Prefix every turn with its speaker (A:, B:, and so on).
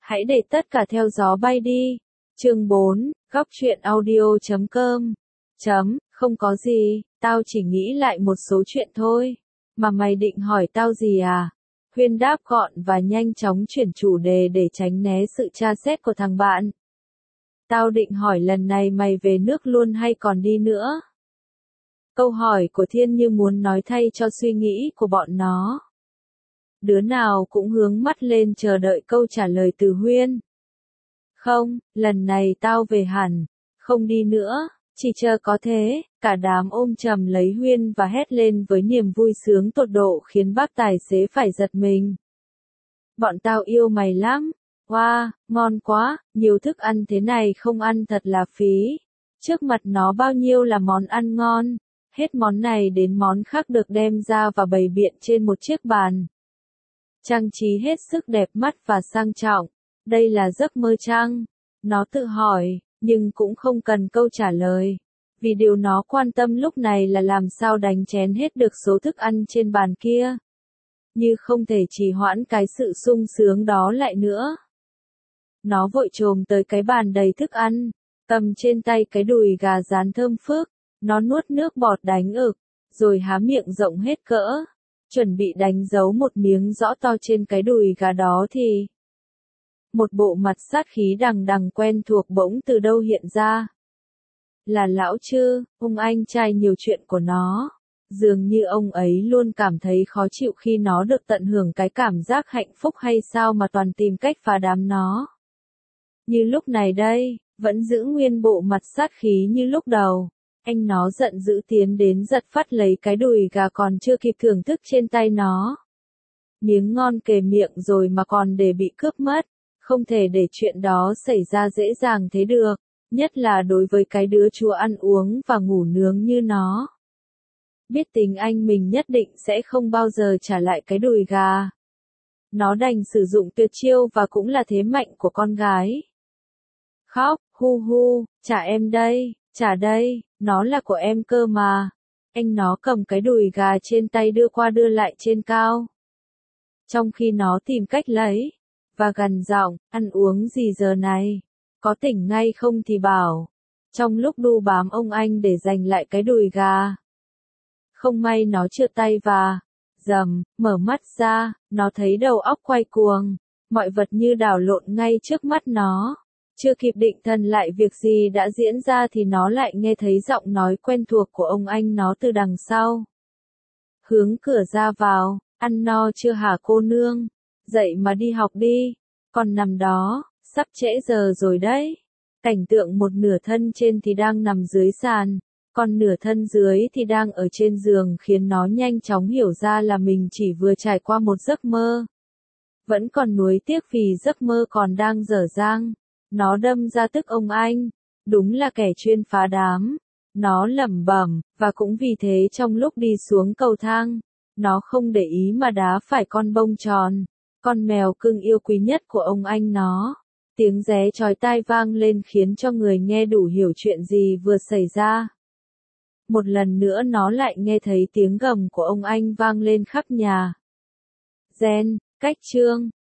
A: Hãy để tất cả theo gió bay đi. Chương 4, góc truyện audio.com. Không có gì, tao chỉ nghĩ lại một số chuyện thôi. Mà mày định hỏi tao gì à? Huyên đáp gọn và nhanh chóng chuyển chủ đề để tránh né sự tra xét của thằng bạn. Tao định hỏi lần này mày về nước luôn hay còn đi nữa? Câu hỏi của Thiên như muốn nói thay cho suy nghĩ của bọn nó. Đứa nào cũng hướng mắt lên chờ đợi câu trả lời từ Huyên. Không, lần này tao về hẳn, không đi nữa, chỉ chờ có thế. Cả đám ôm chầm lấy Huyên và hét lên với niềm vui sướng tột độ khiến bác tài xế phải giật mình. Bọn tao yêu mày lắm. Wow, ngon quá, nhiều thức ăn thế này không ăn thật là phí. Trước mặt nó bao nhiêu là món ăn ngon, hết món này đến món khác được đem ra và bày biện trên một chiếc bàn. Trang trí hết sức đẹp mắt và sang trọng. Đây là giấc mơ chăng? Nó tự hỏi, nhưng cũng không cần câu trả lời. Vì điều nó quan tâm lúc này là làm sao đánh chén hết được số thức ăn trên bàn kia. Như không thể trì hoãn cái sự sung sướng đó lại nữa. Nó vội chồm tới cái bàn đầy thức ăn, cầm trên tay cái đùi gà rán thơm phức. Nó nuốt nước bọt đánh ực, rồi há miệng rộng hết cỡ. Chuẩn bị đánh dấu một miếng rõ to trên cái đùi gà đó thì một bộ mặt sát khí đằng đằng quen thuộc bỗng từ đâu hiện ra. Là lão Trư, ông anh trai nhiều chuyện của nó. Dường như ông ấy luôn cảm thấy khó chịu khi nó được tận hưởng cái cảm giác hạnh phúc hay sao mà toàn tìm cách phá đám nó. Như lúc này đây, vẫn giữ nguyên bộ mặt sát khí như lúc đầu. Anh nó giận dữ tiến đến giật phắt lấy cái đùi gà còn chưa kịp thưởng thức trên tay nó. Miếng ngon kề miệng rồi mà còn để bị cướp mất. Không thể để chuyện đó xảy ra dễ dàng thế được, nhất là đối với cái đứa chúa ăn uống và ngủ nướng như nó. Biết tính anh mình nhất định sẽ không bao giờ trả lại cái đùi gà. Nó đành sử dụng tuyệt chiêu và cũng là thế mạnh của con gái. Khóc, hu hu, trả em đây, trả đây, nó là của em cơ mà. Anh nó cầm cái đùi gà trên tay đưa qua đưa lại trên cao. Trong khi nó tìm cách lấy, và gằn giọng, ăn uống gì giờ này? Có tỉnh ngay không thì bảo. Trong lúc đu bám ông anh để giành lại cái đùi gà. Không may nó trượt tay và, mở mắt ra, nó thấy đầu óc quay cuồng. Mọi vật như đảo lộn ngay trước mắt nó. Chưa kịp định thần lại việc gì đã diễn ra thì nó lại nghe thấy giọng nói quen thuộc của ông anh nó từ đằng sau. Hướng cửa ra vào, ăn no chưa hả cô nương? Dậy mà đi học đi, còn nằm đó, sắp trễ giờ rồi đấy. Cảnh tượng một nửa thân trên thì đang nằm dưới sàn, còn nửa thân dưới thì đang ở trên giường khiến nó nhanh chóng hiểu ra là mình chỉ vừa trải qua một giấc mơ. Vẫn còn nuối tiếc vì giấc mơ còn đang dở dang. Nó đâm ra tức ông anh, đúng là kẻ chuyên phá đám. Nó lẩm bẩm, và cũng vì thế trong lúc đi xuống cầu thang, nó không để ý mà đá phải con bông tròn, con mèo cưng yêu quý nhất của ông anh nó. Tiếng ré chói tai vang lên khiến cho người nghe đủ hiểu chuyện gì vừa xảy ra. Một lần nữa nó lại nghe thấy tiếng gầm của ông anh vang lên khắp nhà. Gen, cách chương.